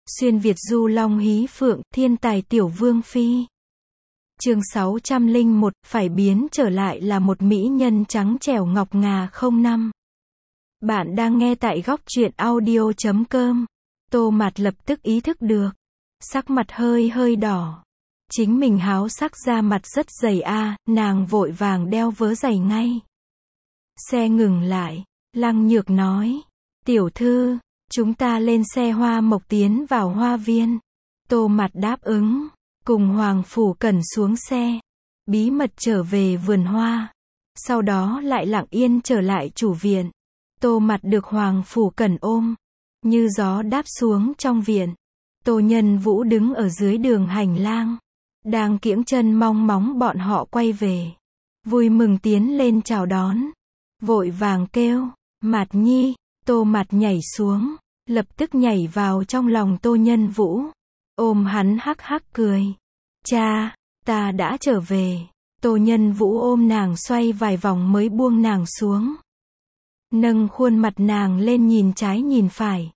Xuyên Việt du long hí phượng, thiên tài tiểu vương phi. Chương 601, phải biến trở lại là một mỹ nhân trắng trẻo ngọc ngà 05. Bạn đang nghe tại góc truyện audio.com. Tô Mạt lập tức ý thức được. Sắc mặt hơi đỏ. Chính mình háo sắc da mặt rất dày nàng vội vàng đeo vớ giày ngay. Xe ngừng lại. Lăng Nhược nói. Tiểu thư, chúng ta lên xe hoa mộc tiến vào hoa viên. Tô Mạt đáp ứng. Cùng Hoàng Phủ Cẩn xuống xe. Bí mật trở về vườn hoa. Sau đó lại lặng yên trở lại chủ viện. Tô Mạt được Hoàng Phủ Cẩn ôm. Như gió đáp xuống trong viện. Tô Nhân Vũ đứng ở dưới đường hành lang. Đang kiễng chân mong móng bọn họ quay về. Vui mừng tiến lên chào đón. Vội vàng kêu, Mạt Nhi. Tô Mạt nhảy xuống. Lập tức nhảy vào trong lòng Tô Nhân Vũ. Ôm hắn hắc hắc cười. Cha, ta đã trở về. Tô Nhân Vũ ôm nàng xoay vài vòng mới buông nàng xuống. Nâng khuôn mặt nàng lên nhìn trái nhìn phải.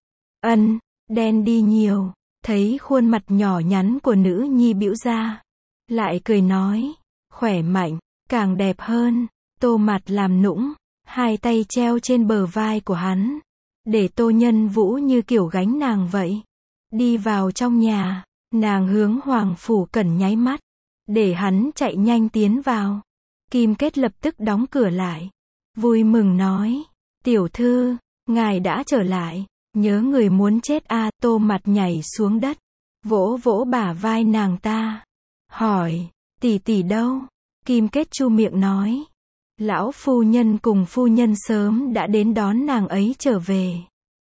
Đen đi nhiều. Thấy khuôn mặt nhỏ nhắn của nữ nhi bĩu ra. Lại cười nói, khỏe mạnh, càng đẹp hơn. Tô Mạt làm nũng, hai tay treo trên bờ vai của hắn. Để Tô Nhân Vũ như kiểu gánh nàng vậy. Đi vào trong nhà, nàng hướng Hoàng Phủ Cẩn nháy mắt. Để hắn chạy nhanh tiến vào. Kim Kết lập tức đóng cửa lại. Vui mừng nói, tiểu thư, ngài đã trở lại. Nhớ người muốn chết Tô Mạt nhảy xuống đất. Vỗ vỗ bả vai nàng ta. Hỏi, tỷ tỷ đâu? Kim Kết chu miệng nói. Lão phu nhân cùng phu nhân sớm đã đến đón nàng ấy trở về.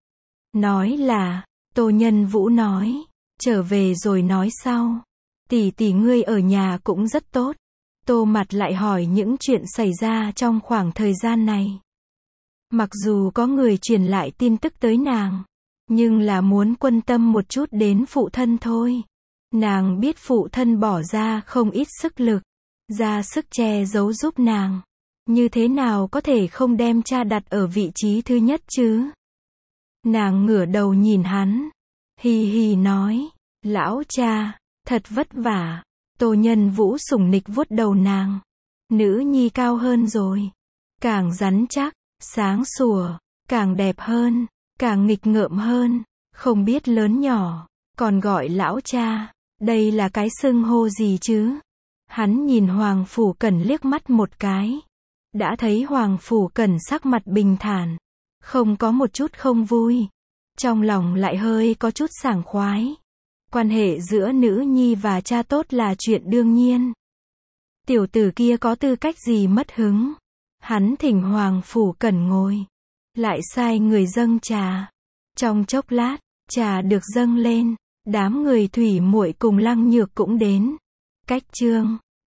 Nói là, Tô Nhân Vũ nói. Trở về rồi nói sau. Tỷ tỷ ngươi ở nhà cũng rất tốt. Tô Mạt lại hỏi những chuyện xảy ra trong khoảng thời gian này. Mặc dù có người truyền lại tin tức tới nàng. Nhưng là muốn quan tâm một chút đến phụ thân thôi. Nàng biết phụ thân bỏ ra không ít sức lực. Ra sức che giấu giúp nàng. Như thế nào có thể không đem cha đặt ở vị trí thứ nhất chứ? Nàng ngửa đầu nhìn hắn. Hì hì nói. Lão cha, thật vất vả. Tô Nhân Vũ sủng nịch vuốt đầu nàng. Nữ nhi cao hơn rồi. Càng rắn chắc, sáng sủa, càng đẹp hơn, càng nghịch ngợm hơn. Không biết lớn nhỏ, còn gọi lão cha. Đây là cái xưng hô gì chứ? Hắn nhìn Hoàng Phủ Cẩn liếc mắt một cái. Đã thấy Hoàng Phủ Cẩn sắc mặt bình thản. Không có một chút không vui. Trong lòng lại hơi có chút sảng khoái. Quan hệ giữa nữ nhi và cha tốt là chuyện đương nhiên. Tiểu tử kia có tư cách gì mất hứng. Hắn thỉnh Hoàng Phủ Cẩn ngồi. Lại sai người dâng trà. Trong chốc lát, trà được dâng lên. Đám người Thủy Muội cùng Lăng Nhược cũng đến. Cách chương